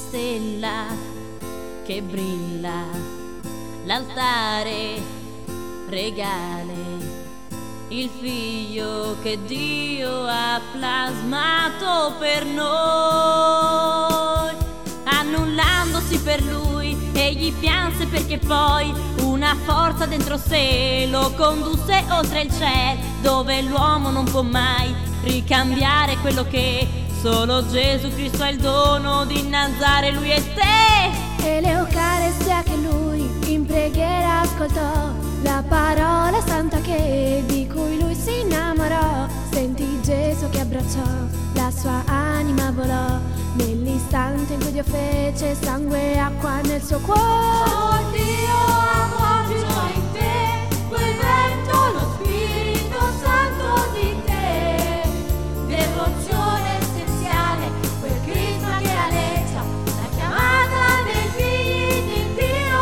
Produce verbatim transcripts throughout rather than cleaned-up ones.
stella che brilla, l'altare regale, il figlio che Dio ha plasmato per noi. Annullandosi per lui, egli pianse perché poi una forza dentro sé lo condusse oltre il cielo, dove l'uomo non può mai ricambiare quello che solo Gesù Cristo ha il dono di innalzare lui e te. E l'Eucaristia che lui in preghiera ascoltò, la parola santa che di cui lui si innamorò. Sentì Gesù che abbracciò, la sua anima volò, nell'istante in cui Dio fece sangue e acqua nel suo cuore. Oh Dio, amo giuro in te, quel vento, lo Spirito Santo di te, devozione essenziale, quel crisma che aleggia, la chiamata dei figli di Dio.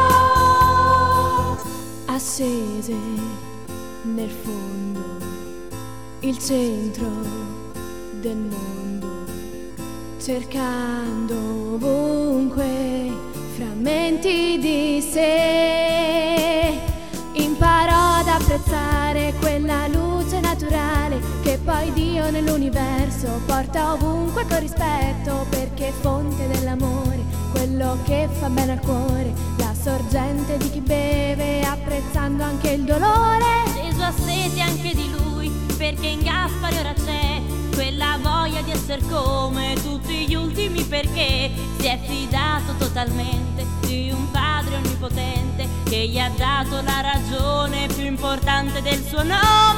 Accese nel fondo il centro del mondo, cercando ovunque frammenti di sé, imparò ad apprezzare quella luce naturale che poi Dio nell'universo porta ovunque con rispetto, perché è fonte dell'amore, quello che fa bene al cuore, la sorgente di chi beve apprezzando anche il dolore. Gesù ha sete anche di lui, perché in Gaspari ora c'è quella voglia di essere come tutti gli ultimi, perché si è fidato totalmente di un Padre onnipotente che gli ha dato la ragione più importante del suo nome.